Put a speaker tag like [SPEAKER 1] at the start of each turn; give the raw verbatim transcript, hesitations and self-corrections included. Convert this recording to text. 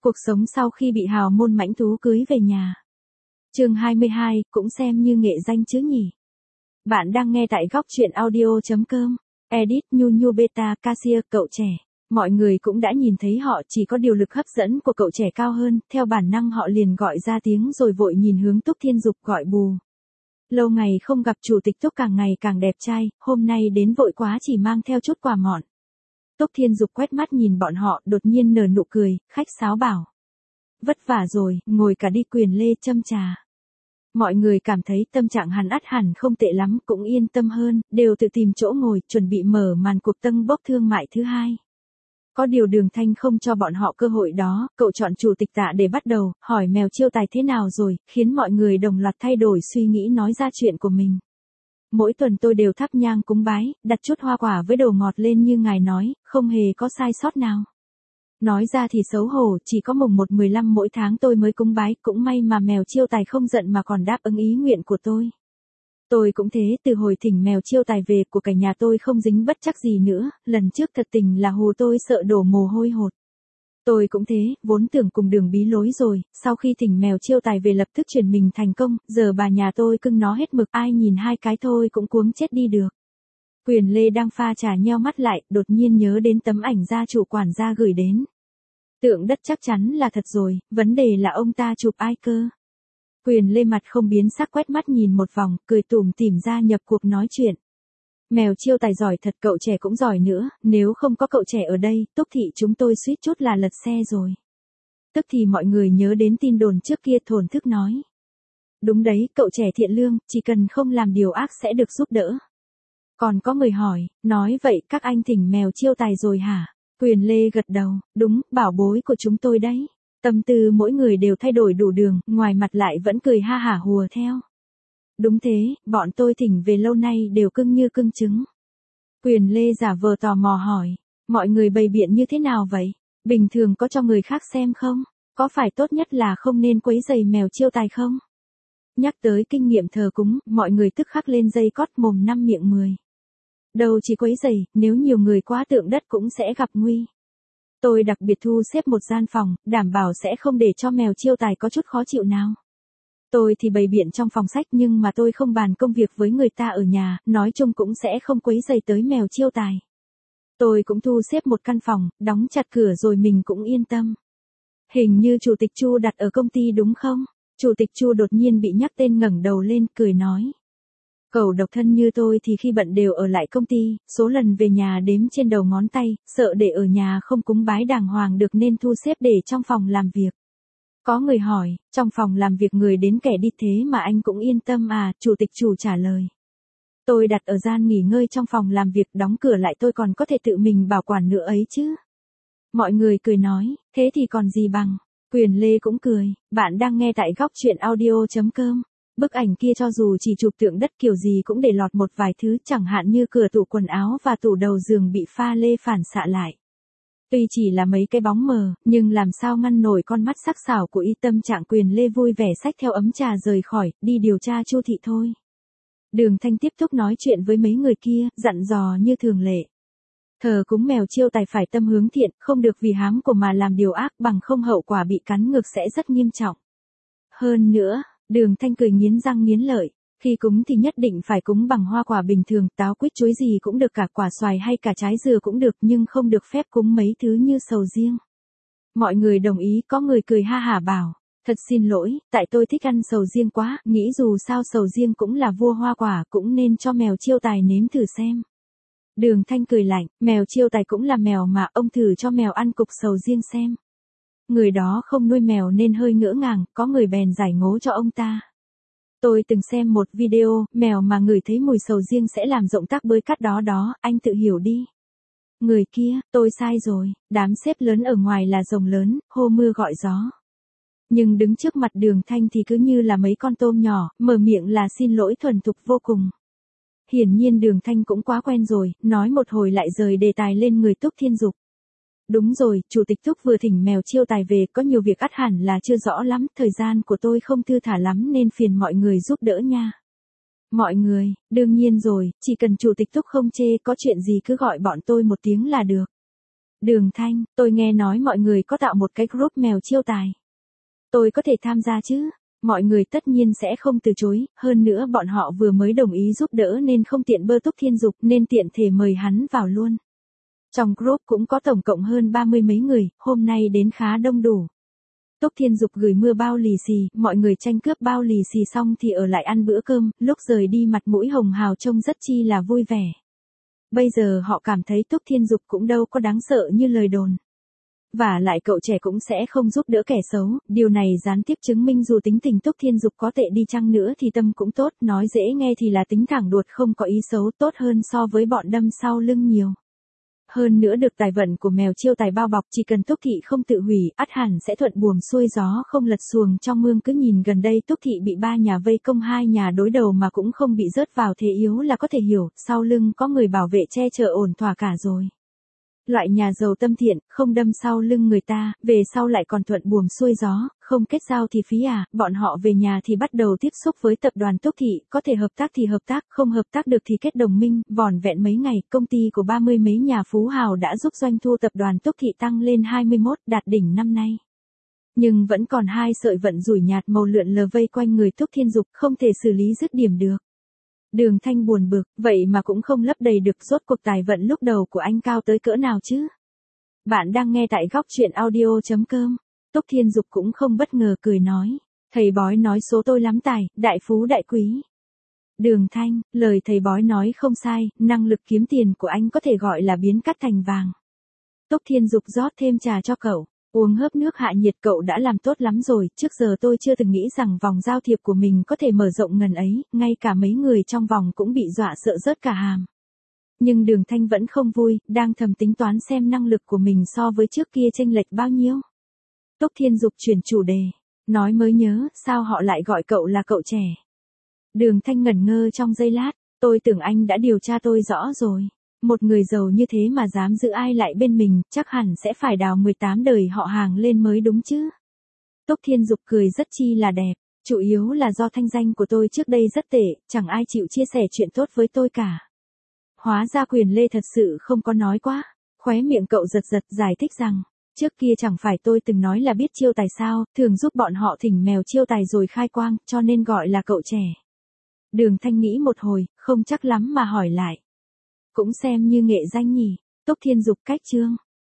[SPEAKER 1] Cuộc sống sau khi bị hào môn mãnh thú cưới về nhà. Chương hai mươi hai, cũng xem như nghệ danh chứ nhỉ. Bạn đang nghe tại góc truyện audio chấm com. Edit Nhu Nhu Beta Cassia, cậu trẻ. Mọi người cũng đã nhìn thấy họ, chỉ có điều lực hấp dẫn của cậu trẻ cao hơn, theo bản năng họ liền gọi ra tiếng rồi vội nhìn hướng Túc Thiên Dục gọi bù. Lâu ngày không gặp chủ tịch Túc càng ngày càng đẹp trai, hôm nay đến vội quá chỉ mang theo chút quà mọn. Túc Thiên Dục quét mắt nhìn bọn họ, đột nhiên nở nụ cười, khách sáo bảo. Vất vả rồi, ngồi cả đi, Quyền Lê châm trà. Mọi người cảm thấy tâm trạng hắn ắt hẳn không tệ lắm, cũng yên tâm hơn, đều tự tìm chỗ ngồi, chuẩn bị mở màn cuộc tâng bốc thương mại thứ hai. Có điều Đường Thanh không cho bọn họ cơ hội đó, cậu chọn chủ tịch Tạ để bắt đầu, hỏi Mèo Chiêu Tài thế nào rồi, khiến mọi người đồng loạt thay đổi suy nghĩ nói ra chuyện của mình. Mỗi tuần tôi đều thắp nhang cúng bái, đặt chút hoa quả với đồ ngọt lên như ngài nói, không hề có sai sót nào. Nói ra thì xấu hổ, chỉ có mùng một mười lăm mỗi tháng tôi mới cúng bái, cũng may mà Mèo Chiêu Tài không giận mà còn đáp ứng ý nguyện của tôi. Tôi cũng thế, từ hồi thỉnh Mèo Chiêu Tài về của cả nhà tôi không dính bất trắc gì nữa, lần trước thật tình là hù tôi sợ đổ mồ hôi hột. Tôi cũng thế, vốn tưởng cùng đường bí lối rồi, sau khi thỉnh Mèo Chiêu Tài về lập tức chuyển mình thành công, giờ bà nhà tôi cưng nó hết mực, ai nhìn hai cái thôi cũng cuống chết đi được. Quyền Lê đang pha trà nheo mắt lại, đột nhiên nhớ đến tấm ảnh gia chủ quản gia gửi đến. Tượng đất chắc chắn là thật rồi, vấn đề là ông ta chụp ai cơ? Quyền Lê mặt không biến sắc quét mắt nhìn một vòng, cười tủm tỉm gia nhập cuộc nói chuyện. Mèo Chiêu Tài giỏi thật, cậu trẻ cũng giỏi nữa, nếu không có cậu trẻ ở đây, Túc thị chúng tôi suýt chút là lật xe rồi. Tức thì mọi người nhớ đến tin đồn trước kia, thổn thức nói. Đúng đấy, cậu trẻ thiện lương, chỉ cần không làm điều ác sẽ được giúp đỡ. Còn có người hỏi, nói vậy các anh thỉnh Mèo Chiêu Tài rồi hả? Quyền Lê gật đầu, đúng, bảo bối của chúng tôi đấy. Tâm tư mỗi người đều thay đổi đủ đường, ngoài mặt lại vẫn cười ha hả hùa theo. Đúng thế, bọn tôi thỉnh về lâu nay đều cưng như cưng trứng. Quyền Lê giả vờ tò mò hỏi, mọi người bày biện như thế nào vậy? Bình thường có cho người khác xem không? Có phải tốt nhất là không nên quấy rầy Mèo Chiêu Tài không? Nhắc tới kinh nghiệm thờ cúng, mọi người tức khắc lên dây cót mồm năm miệng mười. Đâu chỉ quấy rầy, nếu nhiều người quá tượng đất cũng sẽ gặp nguy. Tôi đặc biệt thu xếp một gian phòng, đảm bảo sẽ không để cho Mèo Chiêu Tài có chút khó chịu nào. Tôi thì bày biện trong phòng sách nhưng mà tôi không bàn công việc với người ta ở nhà, nói chung cũng sẽ không quấy rầy tới Mèo Chiêu Tài. Tôi cũng thu xếp một căn phòng, đóng chặt cửa rồi mình cũng yên tâm. Hình như Chủ tịch Chu đặt ở công ty đúng không? Chủ tịch Chu đột nhiên bị nhắc tên ngẩng đầu lên, cười nói. Cậu độc thân như tôi thì khi bận đều ở lại công ty, số lần về nhà đếm trên đầu ngón tay, sợ để ở nhà không cúng bái đàng hoàng được nên thu xếp để trong phòng làm việc. Có người hỏi, trong phòng làm việc người đến kẻ đi thế mà anh cũng yên tâm à? Chủ tịch Chủ trả lời. Tôi đặt ở gian nghỉ ngơi trong phòng làm việc, đóng cửa lại tôi còn có thể tự mình bảo quản nữa ấy chứ. Mọi người cười nói, thế thì còn gì bằng. Quyền Lê cũng cười, bạn đang nghe tại góc truyện audio chấm com. Bức ảnh kia cho dù chỉ chụp tượng đất kiểu gì cũng để lọt một vài thứ, chẳng hạn như cửa tủ quần áo và tủ đầu giường bị pha lê phản xạ lại. Tuy chỉ là mấy cái bóng mờ, nhưng làm sao ngăn nổi con mắt sắc sảo của y. Tâm trạng Quyền Lê vui vẻ xách theo ấm trà rời khỏi, đi điều tra Chu thị thôi. Đường Thanh tiếp tục nói chuyện với mấy người kia, dặn dò như thường lệ. Thờ cúng Mèo Chiêu Tài phải tâm hướng thiện, không được vì hám của mà làm điều ác, bằng không hậu quả bị cắn ngược sẽ rất nghiêm trọng. Hơn nữa, Đường Thanh cười nghiến răng nghiến lợi, khi cúng thì nhất định phải cúng bằng hoa quả bình thường, táo quýt chuối gì cũng được, cả quả xoài hay cả trái dừa cũng được, nhưng không được phép cúng mấy thứ như sầu riêng. Mọi người đồng ý, có người cười ha hả bảo, thật xin lỗi, tại tôi thích ăn sầu riêng quá, nghĩ dù sao sầu riêng cũng là vua hoa quả, cũng nên cho Mèo Chiêu Tài nếm thử xem. Đường Thanh cười lạnh, Mèo Chiêu Tài cũng là mèo mà, ông thử cho mèo ăn cục sầu riêng xem. Người đó không nuôi mèo nên hơi ngỡ ngàng, có người bèn giải ngố cho ông ta. Tôi từng xem một video, mèo mà ngửi thấy mùi sầu riêng sẽ làm rộng tác bới cắt đó đó, anh tự hiểu đi. Người kia, tôi sai rồi, đám sếp lớn ở ngoài là rồng lớn, hô mưa gọi gió. Nhưng đứng trước mặt Đường Thanh thì cứ như là mấy con tôm nhỏ, mở miệng là xin lỗi thuần thục vô cùng. Hiển nhiên Đường Thanh cũng quá quen rồi, nói một hồi lại rời đề tài lên người Túc Thiên Dục. Đúng rồi, Chủ tịch Túc vừa thỉnh Mèo Chiêu Tài về, có nhiều việc ắt hẳn là chưa rõ lắm, thời gian của tôi không thư thả lắm nên phiền mọi người giúp đỡ nha. Mọi người, đương nhiên rồi, chỉ cần Chủ tịch Túc không chê, có chuyện gì cứ gọi bọn tôi một tiếng là được. Đường Thanh, tôi nghe nói mọi người có tạo một cái group mèo chiêu tài. Tôi có thể tham gia chứ? Mọi người tất nhiên sẽ không từ chối, hơn nữa bọn họ vừa mới đồng ý giúp đỡ nên không tiện bơ Túc Thiên Dục nên tiện thể mời hắn vào luôn. Trong group cũng có tổng cộng hơn ba mươi mấy người, hôm nay đến khá đông đủ. Túc Thiên Dục gửi mưa bao lì xì, mọi người tranh cướp bao lì xì xong thì ở lại ăn bữa cơm, lúc rời đi mặt mũi hồng hào trông rất chi là vui vẻ. Bây giờ họ cảm thấy Túc Thiên Dục cũng đâu có đáng sợ như lời đồn. Và lại cậu trẻ cũng sẽ không giúp đỡ kẻ xấu, điều này gián tiếp chứng minh dù tính tình Túc Thiên Dục có tệ đi chăng nữa thì tâm cũng tốt, nói dễ nghe thì là tính thẳng đuột không có ý xấu, tốt hơn so với bọn đâm sau lưng nhiều. Hơn nữa được tài vận của mèo chiêu tài bao bọc, chỉ cần Túc Thị không tự hủy, ắt hẳn sẽ thuận buồm xuôi gió không lật xuồng trong mương. Cứ nhìn gần đây Túc Thị bị ba nhà vây công, hai nhà đối đầu mà cũng không bị rớt vào thế yếu là có thể hiểu, sau lưng có người bảo vệ che chở ổn thỏa cả rồi. Loại nhà giàu tâm thiện, không đâm sau lưng người ta, về sau lại còn thuận buồm xuôi gió, không kết giao thì phí à, bọn họ về nhà thì bắt đầu tiếp xúc với tập đoàn Túc Thị, có thể hợp tác thì hợp tác, không hợp tác được thì kết đồng minh, vỏn vẹn mấy ngày, công ty của ba mươi mấy nhà phú hào đã giúp doanh thu tập đoàn Túc Thị tăng lên hai mươi mốt, đạt đỉnh năm nay. Nhưng vẫn còn hai sợi vận rủi nhạt màu lượn lờ vây quanh người Túc Thiên Dục, không thể xử lý dứt điểm được. Đường Thanh buồn bực, vậy mà cũng không lấp đầy được, rốt cuộc tài vận lúc đầu của anh cao tới cỡ nào chứ? Bạn đang nghe tại góc truyện audio chấm com. Túc Thiên Dục cũng không bất ngờ cười nói, thầy bói nói số tôi lắm tài, đại phú đại quý. Đường Thanh, lời thầy bói nói không sai, năng lực kiếm tiền của anh có thể gọi là biến cát thành vàng. Túc Thiên Dục rót thêm trà cho cậu. Uống hớp nước hạ nhiệt, cậu đã làm tốt lắm rồi, trước giờ tôi chưa từng nghĩ rằng vòng giao thiệp của mình có thể mở rộng ngần ấy, ngay cả mấy người trong vòng cũng bị dọa sợ rớt cả hàm. Nhưng Đường Thanh vẫn không vui, đang thầm tính toán xem năng lực của mình so với trước kia chênh lệch bao nhiêu. Túc Thiên Dục chuyển chủ đề, nói mới nhớ, sao họ lại gọi cậu là cậu trẻ? Đường Thanh ngẩn ngơ trong giây lát, tôi tưởng anh đã điều tra tôi rõ rồi. Một người giàu như thế mà dám giữ ai lại bên mình, chắc hẳn sẽ phải đào mười tám đời họ hàng lên mới đúng chứ. Túc Thiên Dục cười rất chi là đẹp, chủ yếu là do thanh danh của tôi trước đây rất tệ, chẳng ai chịu chia sẻ chuyện tốt với tôi cả. Hóa ra Quyền Lê thật sự không có nói quá, khóe miệng cậu giật giật giải thích rằng, trước kia chẳng phải tôi từng nói là biết chiêu tài sao, thường giúp bọn họ thỉnh mèo chiêu tài rồi khai quang, cho nên gọi là cậu trẻ. Đường Thanh nghĩ một hồi, không chắc lắm mà hỏi lại. Cũng xem như nghệ danh nhỉ. Túc Thiên Dục cách chương.